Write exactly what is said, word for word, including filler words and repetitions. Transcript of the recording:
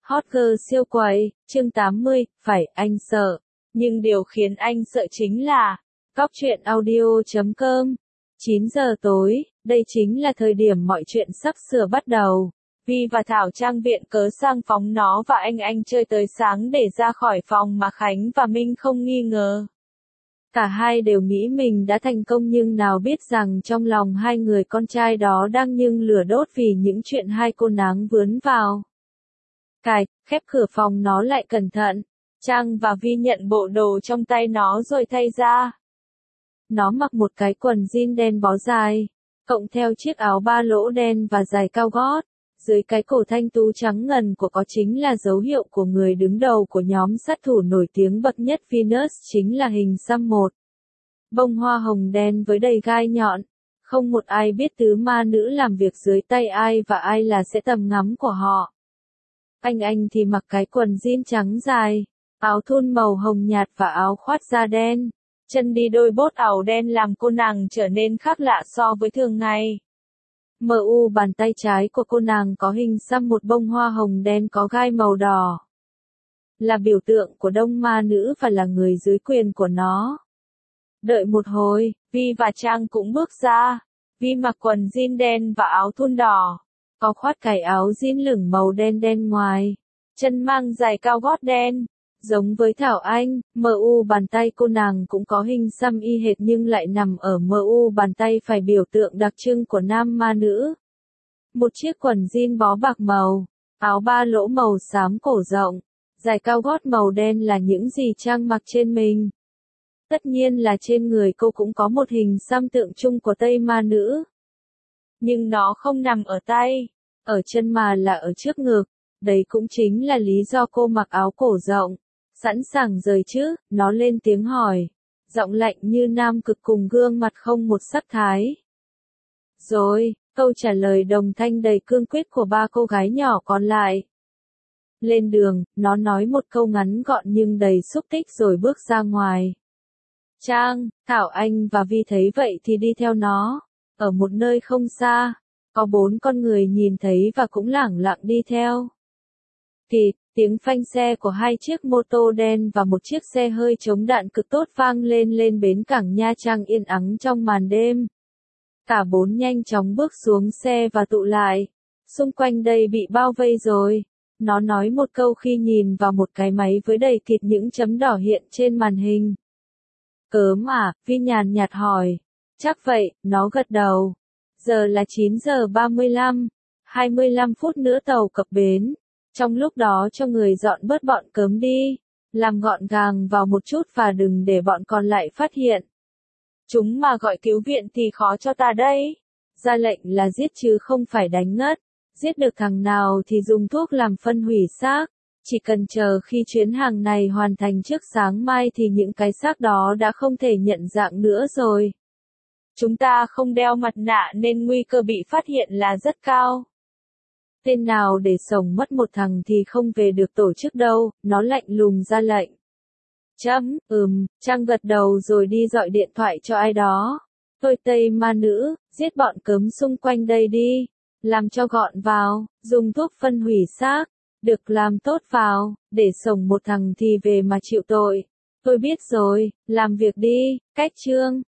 Hot girl siêu quậy, chương tám mươi, phải, anh sợ. Nhưng điều khiến anh sợ chính là, Cóc truyện audio chấm com, chín giờ tối, đây chính là thời điểm mọi chuyện sắp sửa bắt đầu. Vi và Thảo Trang viện cớ sang phóng nó và anh anh chơi tới sáng để ra khỏi phòng mà Khánh và Minh không nghi ngờ. Cả hai đều nghĩ mình đã thành công nhưng nào biết rằng trong lòng hai người con trai đó đang nhưng lửa đốt vì những chuyện hai cô nàng vướng vào. Cài, khép cửa phòng nó lại cẩn thận. Trang và Vi nhận bộ đồ trong tay nó rồi thay ra. Nó mặc một cái quần jean đen bó dài, cộng theo chiếc áo ba lỗ đen và giày cao gót. Dưới cái cổ thanh tú trắng ngần của có chính là dấu hiệu của người đứng đầu của nhóm sát thủ nổi tiếng bậc nhất Venus, chính là hình xăm một. Bông hoa hồng đen với đầy gai nhọn. Không một ai biết tứ ma nữ làm việc dưới tay ai và ai là sẽ tầm ngắm của họ. Anh anh thì mặc cái quần jean trắng dài, áo thun màu hồng nhạt và áo khoác da đen. Chân đi đôi bốt ảo đen làm cô nàng trở nên khác lạ so với thường ngày. Mờ u bàn tay trái của cô nàng có hình xăm một bông hoa hồng đen có gai màu đỏ. Là biểu tượng của đông ma nữ và là người dưới quyền của nó. Đợi một hồi, Vi và Trang cũng bước ra. Vi mặc quần jean đen và áo thun đỏ. Có khoác cái áo jean lửng màu đen đen ngoài. Chân mang giày cao gót đen. Giống với Thảo Anh, mờ u bàn tay cô nàng cũng có hình xăm y hệt nhưng lại nằm ở mờ u bàn tay phải biểu tượng đặc trưng của nam ma nữ. Một chiếc quần jean bó bạc màu, áo ba lỗ màu xám cổ rộng, giày cao gót màu đen là những gì Trang mặc trên mình. Tất nhiên là trên người cô cũng có một hình xăm tượng trưng của Tây ma nữ. Nhưng nó không nằm ở tay, ở chân mà là ở trước ngực. Đấy cũng chính là lý do cô mặc áo cổ rộng. Sẵn sàng rời chứ, nó lên tiếng hỏi. Giọng lạnh như nam cực cùng gương mặt không một sắc thái. Rồi, câu trả lời đồng thanh đầy cương quyết của ba cô gái nhỏ còn lại. Lên đường, nó nói một câu ngắn gọn nhưng đầy xúc tích rồi bước ra ngoài. Trang, Thảo Anh và Vi thấy vậy thì đi theo nó. Ở một nơi không xa, có bốn con người nhìn thấy và cũng lẳng lặng đi theo. Kịt, tiếng phanh xe của hai chiếc mô tô đen và một chiếc xe hơi chống đạn cực tốt vang lên lên bến cảng Nha Trang yên ắng trong màn đêm. Cả bốn nhanh chóng bước xuống xe và tụ lại. Xung quanh đây bị bao vây rồi. Nó nói một câu khi nhìn vào một cái máy với đầy kịt những chấm đỏ hiện trên màn hình. Cớm à, Vi nhàn nhạt hỏi. Chắc vậy, nó gật đầu. Giờ là chín giờ ba mươi lăm, hai mươi lăm phút nữa tàu cập bến. Trong lúc đó cho người dọn bớt bọn cớm đi, làm gọn gàng vào một chút và đừng để bọn còn lại phát hiện. Chúng mà gọi cứu viện thì khó cho ta đấy. Ra lệnh là giết chứ không phải đánh ngất. Giết được thằng nào thì dùng thuốc làm phân hủy xác. Chỉ cần chờ khi chuyến hàng này hoàn thành trước sáng mai thì những cái xác đó đã không thể nhận dạng nữa rồi. Chúng ta không đeo mặt nạ nên nguy cơ bị phát hiện là rất cao. Tên nào để sống mất một thằng thì không về được tổ chức đâu, nó lạnh lùng ra lệnh. Chấm, ừm, Trang gật đầu rồi đi gọi điện thoại cho ai đó. Tôi Tây ma nữ, giết bọn cớm xung quanh đây đi. Làm cho gọn vào, dùng thuốc phân hủy xác. Được làm tốt vào, để sống một thằng thì về mà chịu tội. Tôi biết rồi, làm việc đi, cách chương.